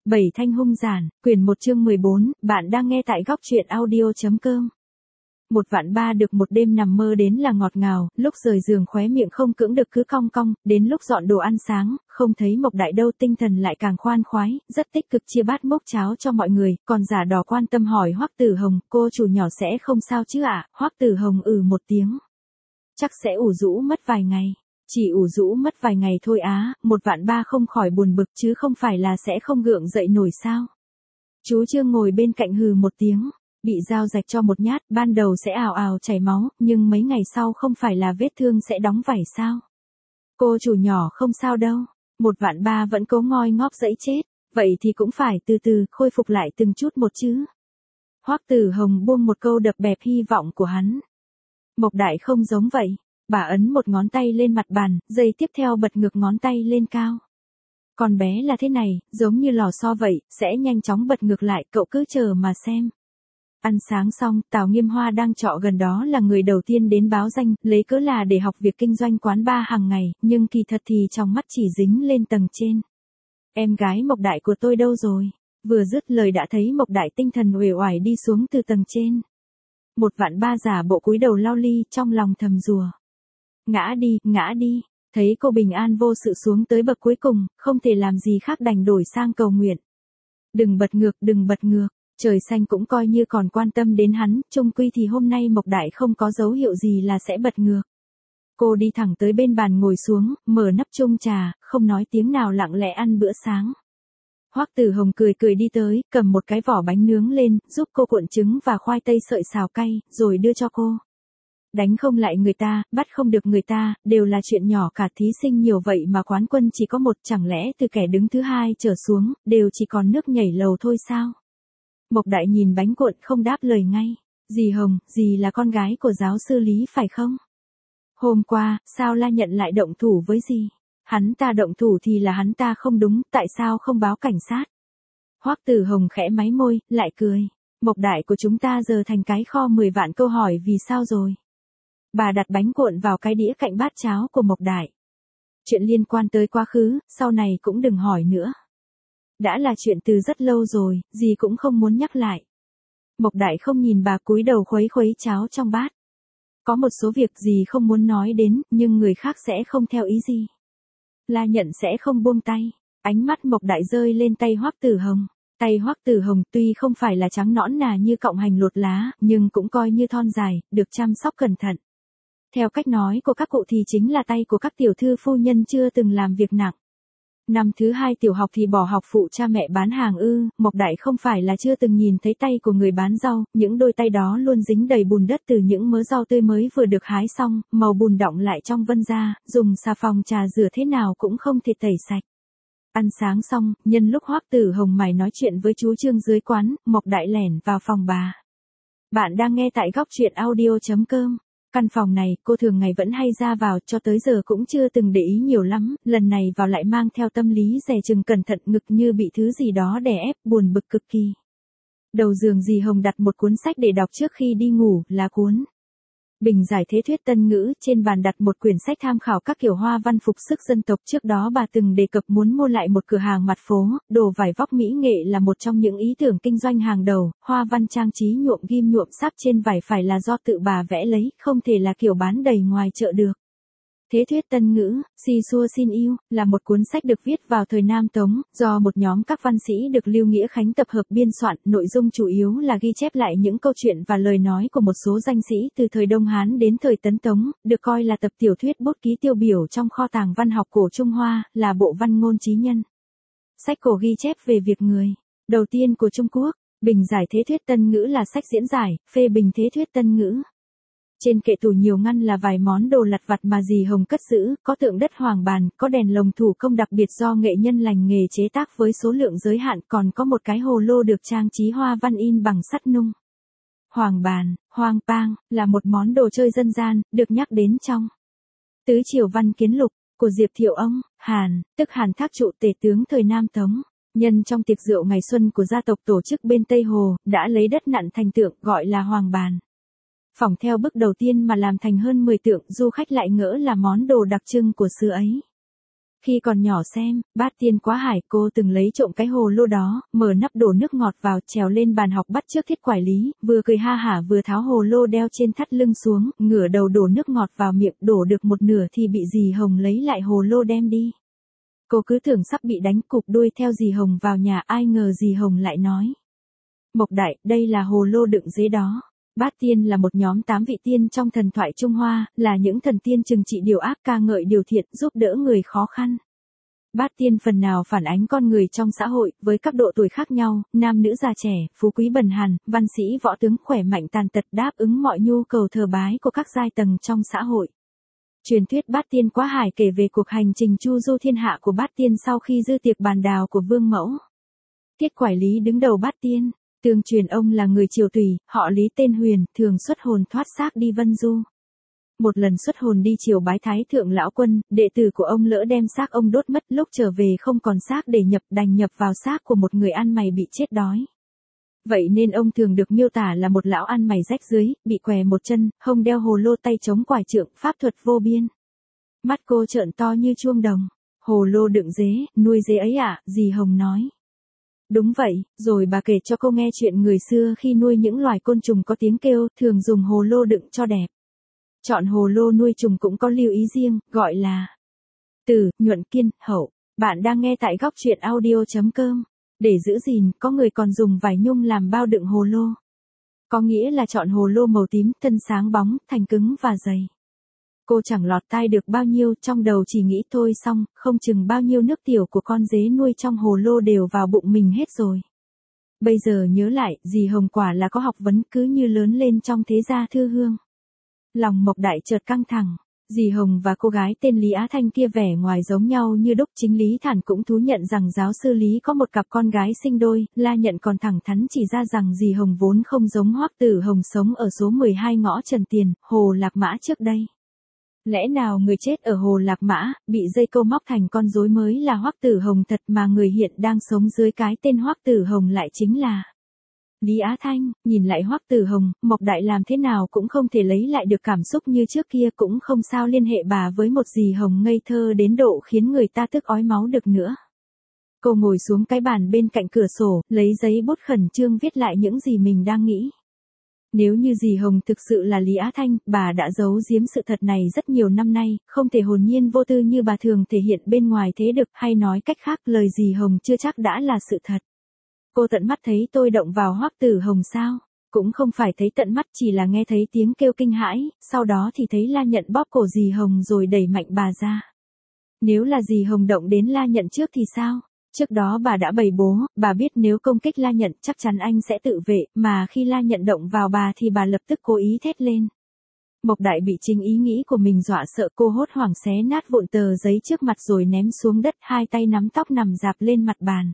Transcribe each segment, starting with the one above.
Bảy thanh hung giản, quyển 1 chương 14, bạn đang nghe tại góc truyện audio.com. 1/3 được một đêm nằm mơ đến là ngọt ngào, lúc rời giường khóe miệng không cưỡng được cứ cong cong, đến lúc dọn đồ ăn sáng, không thấy Mộc Đại đâu tinh thần lại càng khoan khoái, rất tích cực chia bát mốc cháo cho mọi người, còn giả đò quan tâm hỏi Hoắc Tử Hồng, cô chủ nhỏ sẽ không sao chứ ạ? Hoắc Tử Hồng một tiếng. Chắc sẽ ủ rũ mất vài ngày. Chỉ ủ rũ mất vài ngày thôi á, 1/3 không khỏi buồn bực chứ không phải là sẽ không gượng dậy nổi sao. Chú Trương ngồi bên cạnh hừ một tiếng, bị dao rạch cho một nhát, ban đầu sẽ ào ào chảy máu, nhưng mấy ngày sau không phải là vết thương sẽ đóng vảy sao. Cô chủ nhỏ không sao đâu, 1/3 vẫn cố ngoi ngóp dẫy chết, vậy thì cũng phải từ từ khôi phục lại từng chút một chứ. Hoắc Tử Hồng buông một câu đập bẹp hy vọng của hắn. Mộc Đại không giống vậy. Bà ấn một ngón tay lên mặt bàn, giây tiếp theo bật ngược ngón tay lên cao. Con bé là thế này, giống như lò xo vậy, sẽ nhanh chóng bật ngược lại, cậu cứ chờ mà xem. Ăn sáng xong, Tào Nghiêm Hoa đang trọ gần đó là người đầu tiên đến báo danh, lấy cớ là để học việc kinh doanh quán bar hàng ngày, nhưng kỳ thật thì trong mắt chỉ dính lên tầng trên. Em gái Mộc Đại của tôi đâu rồi? Vừa dứt lời đã thấy Mộc Đại tinh thần uể oải đi xuống từ tầng trên. 1/3 giả bộ cúi đầu lau ly, trong lòng thầm rủa. Ngã đi, thấy cô bình an vô sự xuống tới bậc cuối cùng, không thể làm gì khác đành đổi sang cầu nguyện. Đừng bật ngược, trời xanh cũng coi như còn quan tâm đến hắn, chung quy thì hôm nay Mộc Đại không có dấu hiệu gì là sẽ bật ngược. Cô đi thẳng tới bên bàn ngồi xuống, mở nắp chung trà, không nói tiếng nào lặng lẽ ăn bữa sáng. Hoắc Tử Hồng cười đi tới, cầm một cái vỏ bánh nướng lên, giúp cô cuộn trứng và khoai tây sợi xào cay, rồi đưa cho cô. Đánh không lại người ta, bắt không được người ta, đều là chuyện nhỏ cả, thí sinh nhiều vậy mà quán quân chỉ có một, chẳng lẽ từ kẻ đứng thứ hai trở xuống, đều chỉ còn nước nhảy lầu thôi sao? Mộc Đại nhìn bánh cuộn không đáp lời ngay. Dì Hồng, dì là con gái của giáo sư Lý phải không? Hôm qua, sao La Nhận lại động thủ với dì? Hắn ta động thủ thì là hắn ta không đúng, tại sao không báo cảnh sát? Hoắc Tử Hồng khẽ máy môi, lại cười. Mộc Đại của chúng ta giờ thành cái kho 10 vạn câu hỏi vì sao rồi? Bà đặt bánh cuộn vào cái đĩa cạnh bát cháo của Mộc Đại. Chuyện liên quan tới quá khứ, sau này cũng đừng hỏi nữa. Đã là chuyện từ rất lâu rồi, dì cũng không muốn nhắc lại. Mộc Đại không nhìn bà cúi đầu khuấy cháo trong bát. Có một số việc dì không muốn nói đến, nhưng người khác sẽ không theo ý gì. La Nhận sẽ không buông tay. Ánh mắt Mộc Đại rơi lên tay Hoắc Tử Hồng. Tay Hoắc Tử Hồng tuy không phải là trắng nõn nà như cọng hành lột lá, nhưng cũng coi như thon dài, được chăm sóc cẩn thận. Theo cách nói của các cụ thì chính là tay của các tiểu thư phu nhân chưa từng làm việc nặng. Năm thứ 2 tiểu học thì bỏ học phụ cha mẹ bán hàng Mộc Đại không phải là chưa từng nhìn thấy tay của người bán rau, những đôi tay đó luôn dính đầy bùn đất từ những mớ rau tươi mới vừa được hái xong, màu bùn đọng lại trong vân da, dùng xà phòng trà rửa thế nào cũng không thể tẩy sạch. Ăn sáng xong, nhân lúc Hoắc Tử Hồng mải nói chuyện với chú Trương dưới quán, Mộc Đại lẻn vào phòng bà. Bạn đang nghe tại góc truyện audio.com. Căn phòng này, cô thường ngày vẫn hay ra vào, cho tới giờ cũng chưa từng để ý nhiều lắm, lần này vào lại mang theo tâm lý dè chừng cẩn thận, ngực như bị thứ gì đó đè ép, buồn bực cực kỳ. Đầu giường dì Hồng đặt một cuốn sách để đọc trước khi đi ngủ, là cuốn Bình giải thế thuyết tân ngữ, trên bàn đặt một quyển sách tham khảo các kiểu hoa văn phục sức dân tộc, trước đó bà từng đề cập muốn mua lại một cửa hàng mặt phố, đồ vải vóc mỹ nghệ là một trong những ý tưởng kinh doanh hàng đầu, hoa văn trang trí nhuộm ghim nhuộm sáp trên vải phải là do tự bà vẽ lấy, không thể là kiểu bán đầy ngoài chợ được. Thế thuyết tân ngữ, si xua xin yêu, là một cuốn sách được viết vào thời Nam Tống, do một nhóm các văn sĩ được Lưu Nghĩa Khánh tập hợp biên soạn, nội dung chủ yếu là ghi chép lại những câu chuyện và lời nói của một số danh sĩ từ thời Đông Hán đến thời Tấn Tống, được coi là tập tiểu thuyết bút ký tiêu biểu trong kho tàng văn học cổ Trung Hoa, là bộ văn ngôn chí nhân. Sách cổ ghi chép về việc người đầu tiên của Trung Quốc. Bình giải thế thuyết tân ngữ là sách diễn giải, phê bình thế thuyết tân ngữ. Trên kệ tủ nhiều ngăn là vài món đồ lặt vặt mà dì Hồng cất giữ, có tượng đất hoàng bàn, có đèn lồng thủ công đặc biệt do nghệ nhân lành nghề chế tác với số lượng giới hạn, còn có một cái hồ lô được trang trí hoa văn in bằng sắt nung. Hoàng bàn, hoang pang, là một món đồ chơi dân gian, được nhắc đến trong Tứ Triều Văn Kiến Lục, của Diệp Thiệu Ông, Hàn, tức Hàn Thác Trụ tể tướng thời Nam Tống. Nhân trong tiệc rượu ngày xuân của gia tộc tổ chức bên Tây Hồ, đã lấy đất nặn thành tượng gọi là hoàng bàn. Phỏng theo bước đầu tiên mà làm thành hơn 10 tượng, du khách lại ngỡ là món đồ đặc trưng của xứ ấy. Khi còn nhỏ xem, Bát Tiên Quá Hải cô từng lấy trộm cái hồ lô đó, mở nắp đổ nước ngọt vào, trèo lên bàn học bắt chước Thiết Quải Lý, vừa cười ha hả vừa tháo hồ lô đeo trên thắt lưng xuống, ngửa đầu đổ nước ngọt vào miệng, đổ được một nửa thì bị dì Hồng lấy lại hồ lô đem đi. Cô cứ tưởng sắp bị đánh, cụp đuôi theo dì Hồng vào nhà, ai ngờ dì Hồng lại nói: Mộc Đại, đây là hồ lô đựng dế đó. Bát Tiên là một nhóm 8 vị tiên trong thần thoại Trung Hoa, là những thần tiên trừng trị điều ác, ca ngợi điều thiện, giúp đỡ người khó khăn. Bát Tiên phần nào phản ánh con người trong xã hội, với các độ tuổi khác nhau, nam nữ già trẻ, phú quý bần hàn, văn sĩ võ tướng, khỏe mạnh tàn tật, đáp ứng mọi nhu cầu thờ bái của các giai tầng trong xã hội. Truyền thuyết Bát Tiên Quá Hải kể về cuộc hành trình chu du thiên hạ của Bát Tiên sau khi dư tiệc bàn đào của Vương Mẫu. Thiết Quải Lý đứng đầu Bát Tiên. Tương truyền ông là người Triều Tùy, họ Lý tên Huyền, thường xuất hồn thoát xác đi vân du. Một lần xuất hồn đi triều bái Thái Thượng Lão Quân, đệ tử của ông lỡ đem xác ông đốt mất, lúc trở về không còn xác để nhập, đành nhập vào xác của một người ăn mày bị chết đói. Vậy nên ông thường được miêu tả là một lão ăn mày rách rưới, bị què một chân, hông đeo hồ lô, tay chống quải trượng, pháp thuật vô biên. Mắt cô trợn to như chuông đồng. Hồ lô đựng dế, nuôi dế ấy à, dì Hồng nói. Đúng vậy, rồi bà kể cho cô nghe chuyện người xưa khi nuôi những loài côn trùng có tiếng kêu, thường dùng hồ lô đựng cho đẹp. Chọn hồ lô nuôi trùng cũng có lưu ý riêng, gọi là Tử, Nhuận, Kiên, Hậu. Bạn đang nghe tại góc truyện audio.com. Để giữ gìn, có người còn dùng vải nhung làm bao đựng hồ lô. Có nghĩa là chọn hồ lô màu tím, thân sáng bóng, thành cứng và dày. Cô chẳng lọt tai được bao nhiêu, trong đầu chỉ nghĩ thôi xong, không chừng bao nhiêu nước tiểu của con dế nuôi trong hồ lô đều vào bụng mình hết rồi. Bây giờ nhớ lại, dì Hồng quả là có học vấn, cứ như lớn lên trong thế gia thư hương. Lòng Mộc Đại chợt căng thẳng. Dì Hồng và cô gái tên Lý Á Thanh kia vẻ ngoài giống nhau như đúc, chính Lý Thản cũng thú nhận rằng giáo sư Lý có một cặp con gái sinh đôi, La Nhận còn thẳng thắn chỉ ra rằng dì Hồng vốn không giống Hoắc Tử Hồng sống ở số 12 ngõ Trần Tiền, Hồ Lạc Mã trước đây. Lẽ nào người chết ở Hồ Lạc Mã, bị dây câu móc thành con rối mới là Hoắc Tử Hồng thật, mà người hiện đang sống dưới cái tên Hoắc Tử Hồng lại chính là Lý Á Thanh? Nhìn lại Hoắc Tử Hồng, Mộc Đại làm thế nào cũng không thể lấy lại được cảm xúc như trước kia, cũng không sao liên hệ bà với một dì Hồng ngây thơ đến độ khiến người ta tức ói máu được nữa. Cô ngồi xuống cái bàn bên cạnh cửa sổ, lấy giấy bút khẩn trương viết lại những gì mình đang nghĩ. Nếu như dì Hồng thực sự là Lý Á Thanh, bà đã giấu giếm sự thật này rất nhiều năm nay, không thể hồn nhiên vô tư như bà thường thể hiện bên ngoài thế được, hay nói cách khác, lời dì Hồng chưa chắc đã là sự thật. Cô tận mắt thấy tôi động vào Hoắc Tử Hồng sao? Cũng không phải thấy tận mắt, chỉ là nghe thấy tiếng kêu kinh hãi, sau đó thì thấy La Nhận bóp cổ dì Hồng rồi đẩy mạnh bà ra. Nếu là dì Hồng động đến La Nhận trước thì sao? Trước đó bà đã bày bố, bà biết nếu công kích La Nhận chắc chắn anh sẽ tự vệ, mà khi La Nhận động vào bà thì bà lập tức cố ý thét lên. Mộc Đại bị chính ý nghĩ của mình dọa sợ, cô hốt hoảng xé nát vụn tờ giấy trước mặt rồi ném xuống đất, hai tay nắm tóc nằm rạp lên mặt bàn.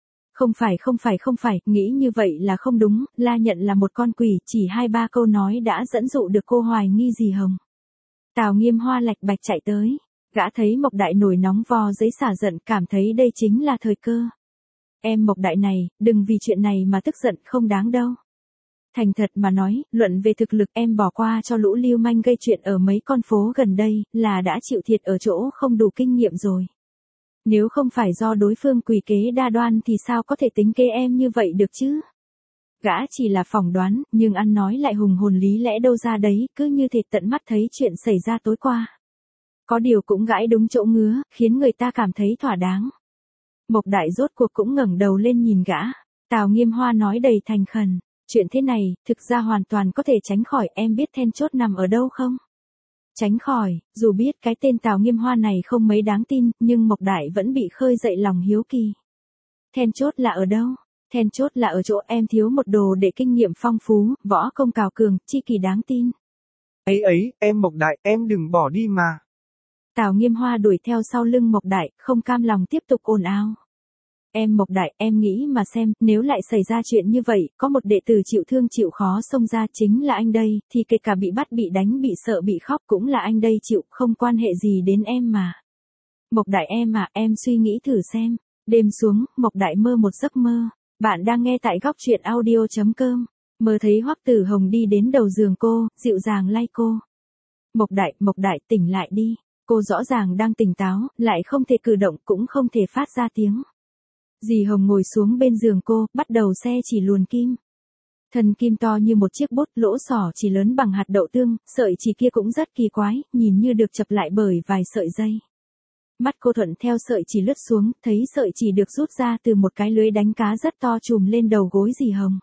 Không phải, nghĩ như vậy là không đúng, La Nhận là một con quỷ, chỉ 2-3 câu nói đã dẫn dụ được cô hoài nghi dì Hồng. Tào Nghiêm Hoa lạch bạch chạy tới. Gã thấy Mộc Đại nổi nóng vò giấy xả giận, cảm thấy đây chính là thời cơ. Em Mộc Đại này, đừng vì chuyện này mà tức giận, không đáng đâu. Thành thật mà nói, luận về thực lực em bỏ qua cho lũ lưu manh gây chuyện ở mấy con phố gần đây, là đã chịu thiệt ở chỗ không đủ kinh nghiệm rồi. Nếu không phải do đối phương quỷ kế đa đoan thì sao có thể tính kế em như vậy được chứ? Gã chỉ là phỏng đoán, nhưng ăn nói lại hùng hồn lý lẽ đâu ra đấy, cứ như thể tận mắt thấy chuyện xảy ra tối qua. Có điều cũng gãi đúng chỗ ngứa, khiến người ta cảm thấy thỏa đáng. Mộc Đại rốt cuộc cũng ngẩng đầu lên nhìn gã. Tào Nghiêm Hoa nói đầy thành khẩn, chuyện thế này, thực ra hoàn toàn có thể tránh khỏi, em biết then chốt nằm ở đâu không? Tránh khỏi, dù biết cái tên Tào Nghiêm Hoa này không mấy đáng tin, nhưng Mộc Đại vẫn bị khơi dậy lòng hiếu kỳ. Then chốt là ở đâu? Then chốt là ở chỗ em thiếu một đồ để kinh nghiệm phong phú, võ công cào cường, chi kỳ đáng tin. Ấy, em Mộc Đại, em đừng bỏ đi mà. Tào Nghiêm Hoa đuổi theo sau lưng Mộc Đại, không cam lòng tiếp tục ồn ào. Em Mộc Đại, em nghĩ mà xem, nếu lại xảy ra chuyện như vậy, có một đệ tử chịu thương chịu khó xông ra chính là anh đây, thì kể cả bị bắt bị đánh bị sợ bị khóc cũng là anh đây chịu, không quan hệ gì đến em mà. Mộc Đại em à, em suy nghĩ thử xem. Đêm xuống, Mộc Đại mơ một giấc mơ. Bạn đang nghe tại góc truyện audio.com. Mơ thấy Hoắc Tử Hồng đi đến đầu giường cô, dịu dàng lay cô. Mộc Đại tỉnh lại đi. Cô rõ ràng đang tỉnh táo, lại không thể cử động cũng không thể phát ra tiếng. Dì Hồng ngồi xuống bên giường cô, bắt đầu xe chỉ luồn kim. Thân kim to như một chiếc bút, lỗ xỏ chỉ lớn bằng hạt đậu tương, sợi chỉ kia cũng rất kỳ quái, nhìn như được chập lại bởi vài sợi dây. Mắt cô thuận theo sợi chỉ lướt xuống, thấy sợi chỉ được rút ra từ một cái lưới đánh cá rất to trùm lên đầu gối dì Hồng.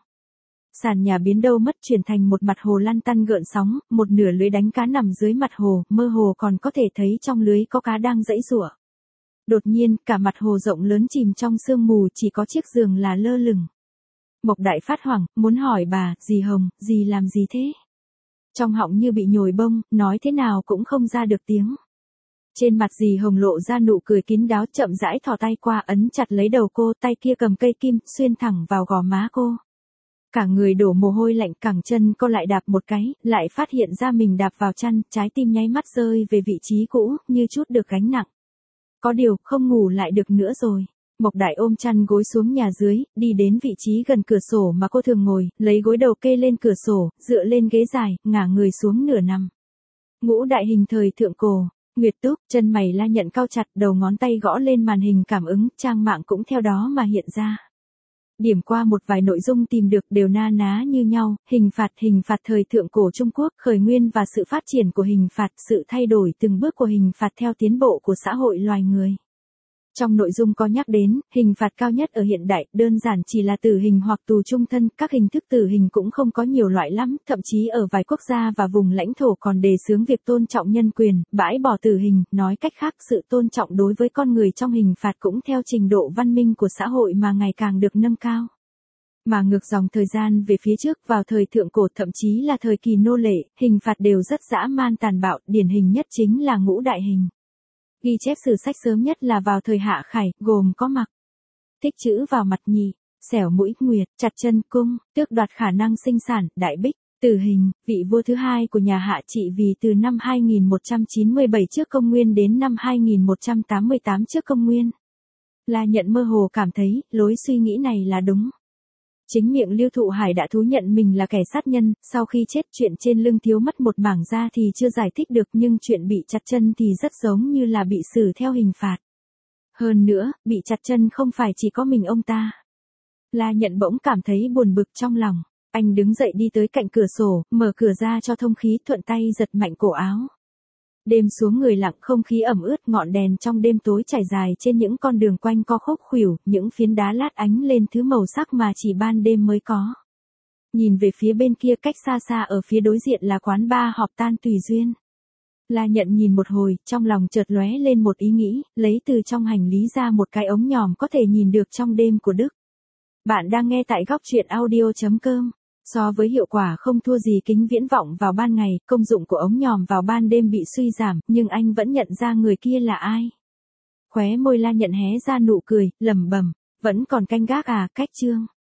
Sàn nhà biến đâu mất chuyển thành một mặt hồ lăn tăn gợn sóng, một nửa lưới đánh cá nằm dưới mặt hồ, mơ hồ còn có thể thấy trong lưới có cá đang giãy giụa. Đột nhiên, cả mặt hồ rộng lớn chìm trong sương mù, chỉ có chiếc giường là lơ lửng. Mộc Đại phát hoảng, muốn hỏi bà, dì Hồng, dì làm gì thế? Trong họng như bị nhồi bông, nói thế nào cũng không ra được tiếng. Trên mặt dì Hồng lộ ra nụ cười kín đáo, chậm rãi thò tay qua ấn chặt lấy đầu cô, tay kia cầm cây kim, xuyên thẳng vào gò má cô. Cả người đổ mồ hôi lạnh, cẳng chân cô lại đạp một cái, lại phát hiện ra mình đạp vào chăn, trái tim nháy mắt rơi về vị trí cũ, như chút được gánh nặng. Có điều, không ngủ lại được nữa rồi. Mộc Đại ôm chăn gối xuống nhà dưới, đi đến vị trí gần cửa sổ mà cô thường ngồi, lấy gối đầu kê lên cửa sổ, dựa lên ghế dài, ngả người xuống nửa nằm. Ngũ đại hình thời thượng cổ. Nguyệt Túc, chân mày La Nhận cau chặt, đầu ngón tay gõ lên màn hình cảm ứng, trang mạng cũng theo đó mà hiện ra. Điểm qua một vài nội dung tìm được đều na ná như nhau, hình phạt thời thượng cổ Trung Quốc, khởi nguyên và sự phát triển của hình phạt, sự thay đổi từng bước của hình phạt theo tiến bộ của xã hội loài người. Trong nội dung có nhắc đến, hình phạt cao nhất ở hiện đại, đơn giản chỉ là tử hình hoặc tù chung thân, các hình thức tử hình cũng không có nhiều loại lắm, thậm chí ở vài quốc gia và vùng lãnh thổ còn đề xướng việc tôn trọng nhân quyền, bãi bỏ tử hình, nói cách khác sự tôn trọng đối với con người trong hình phạt cũng theo trình độ văn minh của xã hội mà ngày càng được nâng cao. Mà ngược dòng thời gian về phía trước vào thời thượng cổ thậm chí là thời kỳ nô lệ, hình phạt đều rất dã man tàn bạo, điển hình nhất chính là ngũ đại hình. Ghi chép sử sách sớm nhất là vào thời Hạ Khải, gồm có mặc, tích chữ vào mặt nhì, xẻo mũi nguyệt, chặt chân cung, tước đoạt khả năng sinh sản, đại bích, tử hình, vị vua thứ hai của nhà Hạ trị vì từ năm 2197 trước công nguyên đến năm 2188 trước công nguyên. La Nhận mơ hồ cảm thấy, lối suy nghĩ này là đúng. Chính miệng Lưu Thụ Hải đã thú nhận mình là kẻ sát nhân, sau khi chết chuyện trên lưng thiếu mất một mảng da thì chưa giải thích được nhưng chuyện bị chặt chân thì rất giống như là bị xử theo hình phạt. Hơn nữa, bị chặt chân không phải chỉ có mình ông ta. La Nhận bỗng cảm thấy buồn bực trong lòng, anh đứng dậy đi tới cạnh cửa sổ, mở cửa ra cho thông khí, thuận tay giật mạnh cổ áo. Đêm xuống người lặng, không khí ẩm ướt, ngọn đèn trong đêm tối trải dài trên những con đường quanh co khúc khuỷu, những phiến đá lát ánh lên thứ màu sắc mà chỉ ban đêm mới có. Nhìn về phía bên kia cách xa xa ở phía đối diện là quán bar họp tan tùy duyên. La Nhận nhìn một hồi, trong lòng chợt lóe lên một ý nghĩ, lấy từ trong hành lý ra một cái ống nhòm có thể nhìn được trong đêm của Đức. Bạn đang nghe tại góc truyện audio.com. So với hiệu quả không thua gì kính viễn vọng vào ban ngày, công dụng của ống nhòm vào ban đêm bị suy giảm, nhưng anh vẫn nhận ra người kia là ai. Khóe môi La Nhận hé ra nụ cười, lẩm bẩm, vẫn còn canh gác à, cách chương.